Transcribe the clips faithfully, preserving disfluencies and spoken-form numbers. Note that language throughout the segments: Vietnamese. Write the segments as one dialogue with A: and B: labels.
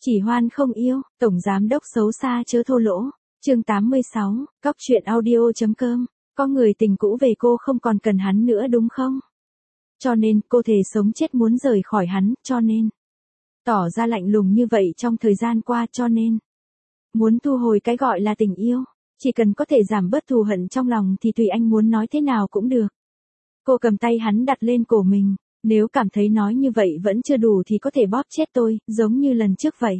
A: Chỉ hoan không yêu, tổng giám đốc xấu xa chớ thô lỗ. Chương tám mươi sáu, cóc truyện audio.com. Có người tình cũ về cô không còn cần hắn nữa đúng không? Cho nên, cô thề sống chết muốn rời khỏi hắn, cho nên. Tỏ ra lạnh lùng như vậy trong thời gian qua, cho nên. Muốn thu hồi cái gọi là tình yêu, chỉ cần có thể giảm bớt thù hận trong lòng thì tùy anh muốn nói thế nào cũng được. Cô cầm tay hắn đặt lên cổ mình, nếu cảm thấy nói như vậy vẫn chưa đủ thì có thể bóp chết tôi, giống như lần trước vậy.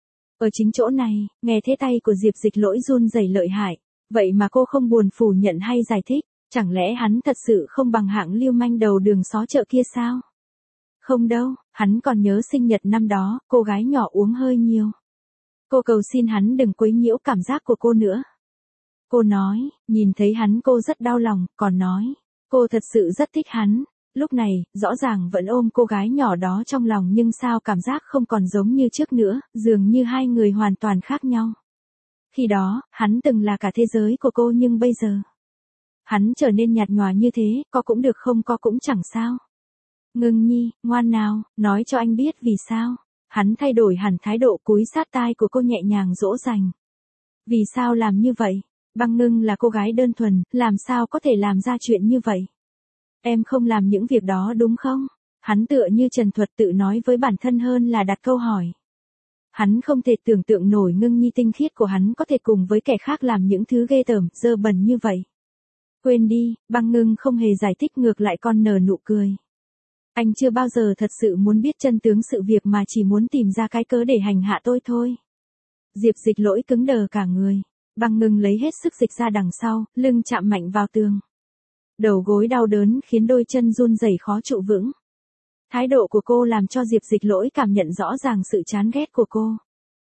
A: Ở chính chỗ này, nghe thế tay của Diệp Dịch Lỗi run rẩy lợi hại, vậy mà cô không buồn phủ nhận hay giải thích, chẳng lẽ hắn thật sự không bằng hạng lưu manh đầu đường xó chợ kia sao? Không đâu, hắn còn nhớ sinh nhật năm đó, cô gái nhỏ uống hơi nhiều. Cô cầu xin hắn đừng quấy nhiễu cảm giác của cô nữa. Cô nói, nhìn thấy hắn cô rất đau lòng, còn nói, cô thật sự rất thích hắn. Lúc này, rõ ràng vẫn ôm cô gái nhỏ đó trong lòng nhưng sao cảm giác không còn giống như trước nữa, dường như hai người hoàn toàn khác nhau. Khi đó, hắn từng là cả thế giới của cô nhưng bây giờ, hắn trở nên nhạt nhòa như thế, có cũng được không có cũng chẳng sao. Ngưng nhi, ngoan nào, nói cho anh biết vì sao. Hắn thay đổi hẳn thái độ cúi sát tai của cô nhẹ nhàng dỗ dành. Vì sao làm như vậy? Băng Ngưng là cô gái đơn thuần, làm sao có thể làm ra chuyện như vậy? Em không làm những việc đó đúng không? Hắn tựa như trần thuật tự nói với bản thân hơn là đặt câu hỏi. Hắn không thể tưởng tượng nổi Ngưng nhi tinh khiết của hắn có thể cùng với kẻ khác làm những thứ ghê tởm, dơ bẩn như vậy. Quên đi, Băng Ngưng không hề giải thích ngược lại còn nở nụ cười. Anh chưa bao giờ thật sự muốn biết chân tướng sự việc mà chỉ muốn tìm ra cái cớ để hành hạ tôi thôi. Diệp Dịch Lỗi cứng đờ cả người. Băng Ngưng lấy hết sức dịch ra đằng sau, lưng chạm mạnh vào tường. Đầu gối đau đớn khiến đôi chân run rẩy khó trụ vững. Thái độ của cô làm cho Diệp Dịch Lỗi cảm nhận rõ ràng sự chán ghét của cô.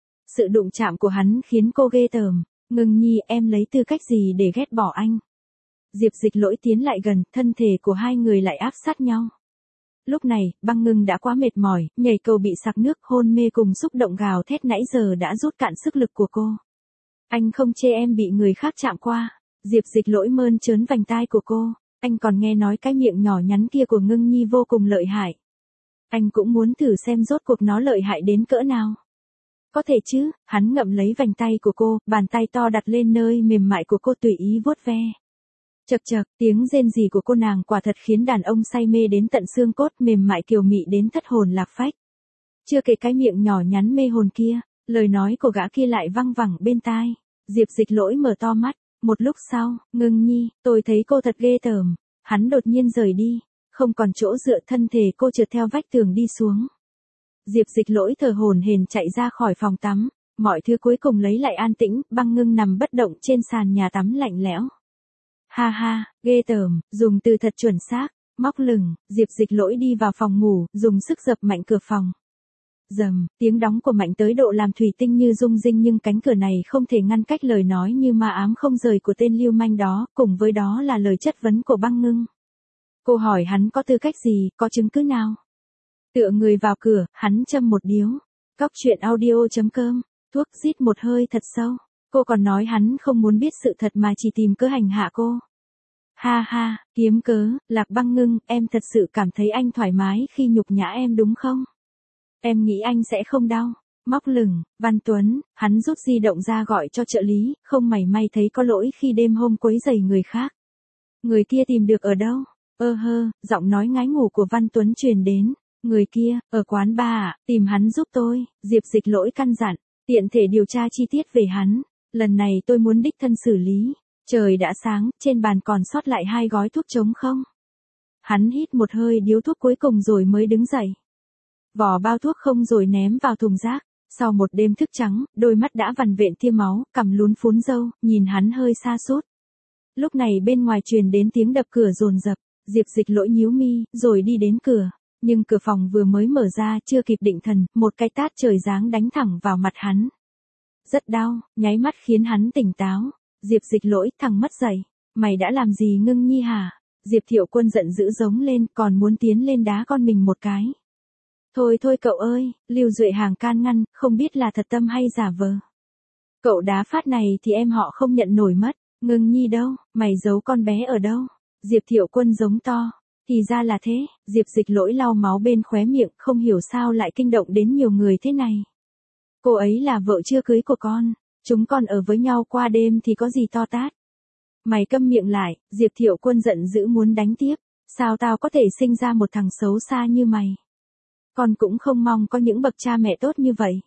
A: Sự đụng chạm của hắn khiến cô ghê tởm. Ngưng nhi, em lấy tư cách gì để ghét bỏ anh? Diệp Dịch Lỗi tiến lại gần, thân thể của hai người lại áp sát nhau. Lúc này, Băng Ngưng đã quá mệt mỏi, nhảy cầu bị sặc nước, hôn mê cùng xúc động gào thét nãy giờ đã rút cạn sức lực của cô. Anh không chê em bị người khác chạm qua. Diệp Dịch Lỗi mơn trớn vành tai của cô. Anh còn nghe nói cái miệng nhỏ nhắn kia của Ngưng nhi vô cùng lợi hại. Anh cũng muốn thử xem rốt cuộc nó lợi hại đến cỡ nào. Có thể chứ, hắn ngậm lấy vành tay của cô, bàn tay to đặt lên nơi mềm mại của cô tùy ý vuốt ve. Chậc chậc, tiếng rên rỉ của cô nàng quả thật khiến đàn ông say mê đến tận xương cốt, mềm mại kiều mị đến thất hồn lạc phách. Chưa kể cái miệng nhỏ nhắn mê hồn kia, lời nói của gã kia lại văng vẳng bên tai. Diệp Dịch Lỗi mở to mắt, một lúc sau, Ngưng nhi, tôi thấy cô thật ghê tởm. Hắn đột nhiên rời đi, không còn chỗ dựa, thân thể cô trượt theo vách tường đi xuống. Diệp Dịch Lỗi thở hổn hển chạy ra khỏi phòng tắm, mọi thứ cuối cùng lấy lại an tĩnh, Băng Ngưng nằm bất động trên sàn nhà tắm lạnh lẽo. Ha ha, ghê tởm, dùng từ thật chuẩn xác, móc lửng, Diệp Dịch Lỗi đi vào phòng ngủ, dùng sức dập mạnh cửa phòng. Dầm, tiếng đóng của mạnh tới độ làm thủy tinh như rung rinh nhưng cánh cửa này không thể ngăn cách lời nói như ma ám không rời của tên lưu manh đó, cùng với đó là lời chất vấn của Băng Ngưng. Cô hỏi hắn có tư cách gì, có chứng cứ nào? Tựa người vào cửa, hắn châm một điếu. Cóc truyện audio.com, thuốc rít một hơi thật sâu. Cô còn nói hắn không muốn biết sự thật mà chỉ tìm cớ hành hạ cô. Ha ha, kiếm cớ, Lạc Băng Ngưng, em thật sự cảm thấy anh thoải mái khi nhục nhã em đúng không? Em nghĩ anh sẽ không đau. Móc lửng, Văn Tuấn, hắn rút di động ra gọi cho trợ lý, không mảy may thấy có lỗi khi đêm hôm quấy rầy người khác. Người kia tìm được ở đâu? Ơ hơ, giọng nói ngái ngủ của Văn Tuấn truyền đến. Người kia, ở quán bar à, tìm hắn giúp tôi. Diệp Dịch Lỗi căn dặn, tiện thể điều tra chi tiết về hắn. Lần này tôi muốn đích thân xử lý. Trời đã sáng, trên bàn còn sót lại hai gói thuốc trống không? Hắn hít một hơi điếu thuốc cuối cùng rồi mới đứng dậy. Vỏ bao thuốc không rồi ném vào thùng rác. Sau một đêm thức trắng, đôi mắt đã vằn vện tia máu, cằm lún phún râu, nhìn hắn hơi sa sút. Lúc này bên ngoài truyền đến tiếng đập cửa dồn dập. Diệp Dịch Lỗi nhíu mi, rồi đi đến cửa. Nhưng cửa phòng vừa mới mở ra, chưa kịp định thần, một cái tát trời giáng đánh thẳng vào mặt hắn. Rất đau, nháy mắt khiến hắn tỉnh táo. Diệp Dịch Lỗi, thằng mất dạy. Mày đã làm gì Ngưng nhi hả? Diệp Thiệu Quân giận dữ giống lên, còn muốn tiến lên đá con mình một cái. Thôi thôi cậu ơi, Lưu Duệ Hàng can ngăn, không biết là thật tâm hay giả vờ. Cậu đá phát này thì em họ không nhận nổi mất. Ngưng nhi đâu, mày giấu con bé ở đâu? Diệp Thiệu Quân giống to. Thì ra là thế, Diệp Dịch Lỗi lau máu bên khóe miệng, không hiểu sao lại kinh động đến nhiều người thế này. Cô ấy là vợ chưa cưới của con, chúng con ở với nhau qua đêm thì có gì to tát. Mày câm miệng lại, Diệp Thiệu Quân giận dữ muốn đánh tiếp, sao tao có thể sinh ra một thằng xấu xa như mày. Con cũng không mong có những bậc cha mẹ tốt như vậy.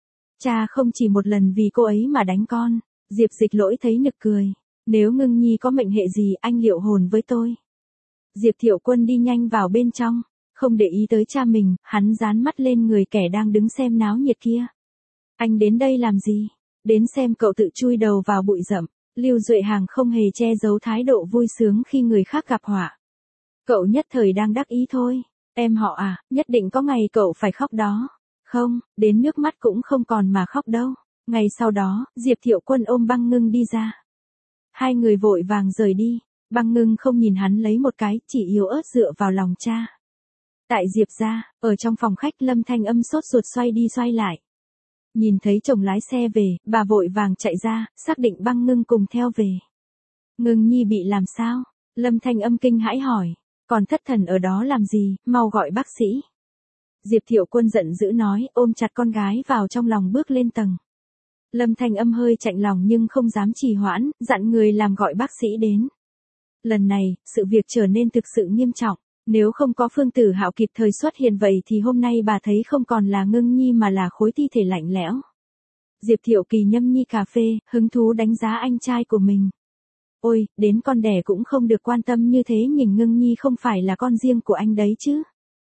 A: Cha không chỉ một lần vì cô ấy mà đánh con. Diệp Dịch Lỗi thấy nực cười. Nếu Ngưng Nhi có mệnh hệ gì anh liệu hồn với tôi. Diệp Thiệu Quân đi nhanh vào bên trong, không để ý tới cha mình, hắn dán mắt lên người kẻ đang đứng xem náo nhiệt kia. Anh đến đây làm gì? Đến xem cậu tự chui đầu vào bụi rậm. Lưu Duệ Hàng không hề che giấu thái độ vui sướng khi người khác gặp họa. Cậu nhất thời đang đắc ý thôi. Em họ à, nhất định có ngày cậu phải khóc đó. Không, đến nước mắt cũng không còn mà khóc đâu. Ngày sau đó, Diệp Thiệu Quân ôm Băng Ngưng đi ra. Hai người vội vàng rời đi. Băng Ngưng không nhìn hắn lấy một cái, chỉ yếu ớt dựa vào lòng cha. Tại Diệp gia, ở trong phòng khách Lâm Thanh Âm sốt ruột xoay đi xoay lại. Nhìn thấy chồng lái xe về, bà vội vàng chạy ra, xác định Băng Ngưng cùng theo về. Ngưng Nhi bị làm sao? Lâm Thanh Âm kinh hãi hỏi. Còn thất thần ở đó làm gì, mau gọi bác sĩ. Diệp Thiệu Quân giận dữ nói, ôm chặt con gái vào trong lòng bước lên tầng. Lâm Thanh Âm hơi chạnh lòng nhưng không dám trì hoãn, dặn người làm gọi bác sĩ đến. Lần này, sự việc trở nên thực sự nghiêm trọng. Nếu không có Phương Tử Hạo kịp thời xuất hiện vậy thì hôm nay bà thấy không còn là Ngưng Nhi mà là khối thi thể lạnh lẽo. Diệp Thiệu Kỳ nhâm nhi cà phê, hứng thú đánh giá anh trai của mình. Ôi, đến con đẻ cũng không được quan tâm như thế, nhìn Ngưng Nhi không phải là con riêng của anh đấy chứ.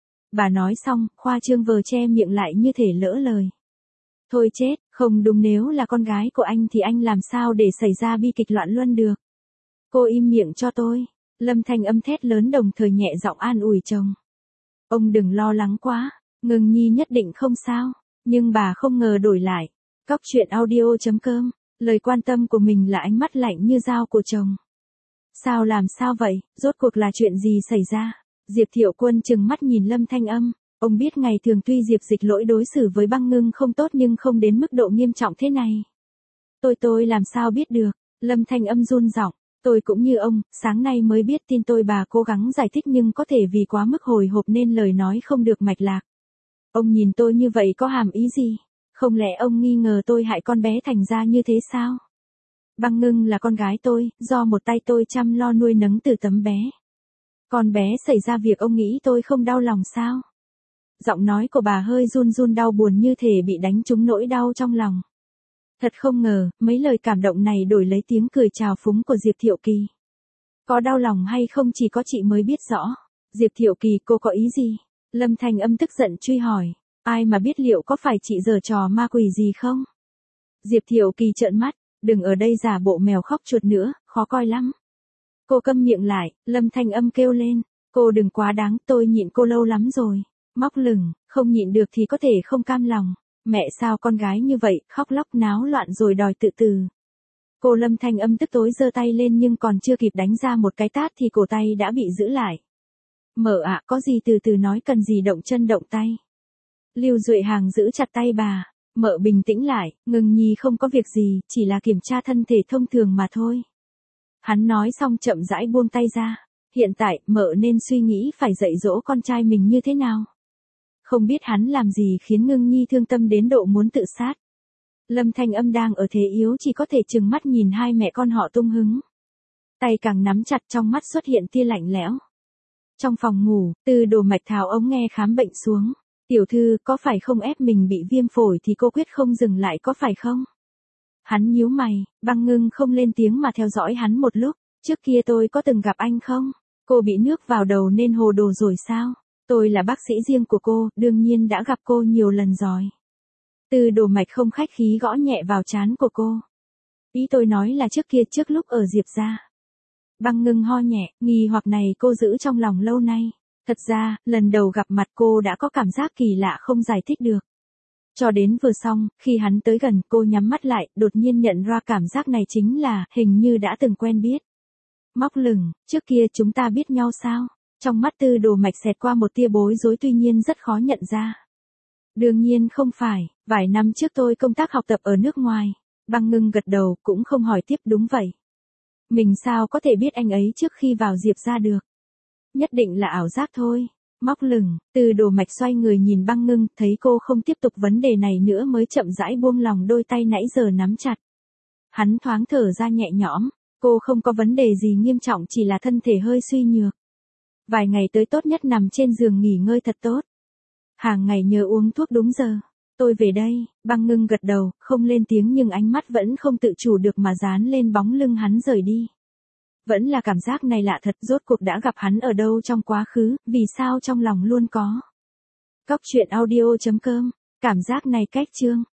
A: Bà nói xong, khoa trương vờ che miệng lại như thể lỡ lời. Thôi chết, không đúng, nếu là con gái của anh thì anh làm sao để xảy ra bi kịch loạn luân được. Cô im miệng cho tôi. Lâm Thanh Âm thét lớn đồng thời nhẹ giọng an ủi chồng. Ông đừng lo lắng quá, Ngưng Nhi nhất định không sao. Nhưng bà không ngờ đổi lại. Cóc truyện audio chấm com, lời quan tâm của mình là ánh mắt lạnh như dao của chồng. Sao làm sao vậy, rốt cuộc là chuyện gì xảy ra? Diệp Thiệu Quân trừng mắt nhìn Lâm Thanh Âm. Ông biết ngày thường tuy Diệp Dịch Lỗi đối xử với Băng Ngưng không tốt nhưng không đến mức độ nghiêm trọng thế này. Tôi tôi làm sao biết được? Lâm Thanh Âm run giọng. Tôi cũng như ông, sáng nay mới biết tin tôi. Bà cố gắng giải thích nhưng có thể vì quá mức hồi hộp nên lời nói không được mạch lạc. Ông nhìn tôi như vậy có hàm ý gì? Không lẽ ông nghi ngờ tôi hại con bé thành ra như thế sao? Băng Ngưng là con gái tôi, do một tay tôi chăm lo nuôi nấng từ tấm bé. Con bé xảy ra việc ông nghĩ tôi không đau lòng sao? Giọng nói của bà hơi run run đau buồn như thể bị đánh trúng nỗi đau trong lòng. Thật không ngờ, mấy lời cảm động này đổi lấy tiếng cười trào phúng của Diệp Thiệu Kỳ. Có đau lòng hay không chỉ có chị mới biết rõ. Diệp Thiệu Kỳ, cô có ý gì? Lâm Thanh Âm tức giận truy hỏi. Ai mà biết liệu có phải chị giở trò ma quỷ gì không? Diệp Thiệu Kỳ trợn mắt. Đừng ở đây giả bộ mèo khóc chuột nữa, khó coi lắm. Cô câm miệng lại, Lâm Thanh Âm kêu lên. Cô đừng quá đáng, tôi nhịn cô lâu lắm rồi. Móc lửng, không nhịn được thì có thể không cam lòng. Mẹ sao con gái như vậy, khóc lóc náo loạn rồi đòi tự từ. Cô Lâm Thanh Âm tức tối giơ tay lên nhưng còn chưa kịp đánh ra một cái tát thì cổ tay đã bị giữ lại. Mợ ạ, có gì từ từ nói, cần gì động chân động tay. Lưu Duệ Hàng giữ chặt tay bà. Mợ bình tĩnh lại, Ngưng Nhi không có việc gì, chỉ là kiểm tra thân thể thông thường mà thôi. Hắn nói xong chậm rãi buông tay ra. Hiện tại, mợ nên suy nghĩ phải dạy dỗ con trai mình như thế nào. Không biết hắn làm gì khiến Ngưng Nhi thương tâm đến độ muốn tự sát. Lâm Thanh Âm đang ở thế yếu chỉ có thể trừng mắt nhìn hai mẹ con họ tung hứng. Tay càng nắm chặt, trong mắt xuất hiện tia lạnh lẽo. Trong phòng ngủ, Từ Đồ Mạch tháo ống nghe khám bệnh xuống. Tiểu thư, có phải không ép mình bị viêm phổi thì cô quyết không dừng lại có phải không? Hắn nhíu mày, Băng Ngưng không lên tiếng mà theo dõi hắn một lúc. Trước kia tôi có từng gặp anh không? Cô bị nước vào đầu nên hồ đồ rồi sao? Tôi là bác sĩ riêng của cô, đương nhiên đã gặp cô nhiều lần rồi. Từ Đồ Mạch không khách khí gõ nhẹ vào trán của cô. Ý tôi nói là trước kia, trước lúc ở Diệp gia. Băng Ngưng ho nhẹ, nghi hoặc này cô giữ trong lòng lâu nay. Thật ra, lần đầu gặp mặt cô đã có cảm giác kỳ lạ không giải thích được. Cho đến vừa xong, khi hắn tới gần, cô nhắm mắt lại, đột nhiên nhận ra cảm giác này chính là, hình như đã từng quen biết. Móc lửng, trước kia chúng ta biết nhau sao? Trong mắt Từ Đồ Mạch xẹt qua một tia bối rối tuy nhiên rất khó nhận ra. Đương nhiên không phải, vài năm trước tôi công tác học tập ở nước ngoài. Băng Ngưng gật đầu, cũng không hỏi tiếp. Đúng vậy. Mình sao có thể biết anh ấy trước khi vào Diệp gia được? Nhất định là ảo giác thôi. Móc lửng, Từ Đổ Mạch xoay người nhìn Băng Ngưng, thấy cô không tiếp tục vấn đề này nữa mới chậm rãi buông lòng đôi tay nãy giờ nắm chặt. Hắn thoáng thở ra nhẹ nhõm, cô không có vấn đề gì nghiêm trọng, chỉ là thân thể hơi suy nhược. Vài ngày tới tốt nhất nằm trên giường nghỉ ngơi thật tốt. Hàng ngày nhớ uống thuốc đúng giờ. Tôi về đây. Băng Ngưng gật đầu, không lên tiếng nhưng ánh mắt vẫn không tự chủ được mà dán lên bóng lưng hắn rời đi. Vẫn là cảm giác này lạ thật, rốt cuộc đã gặp hắn ở đâu trong quá khứ, vì sao trong lòng luôn có. Cóc truyện audio chấm com, cảm giác này cách chương.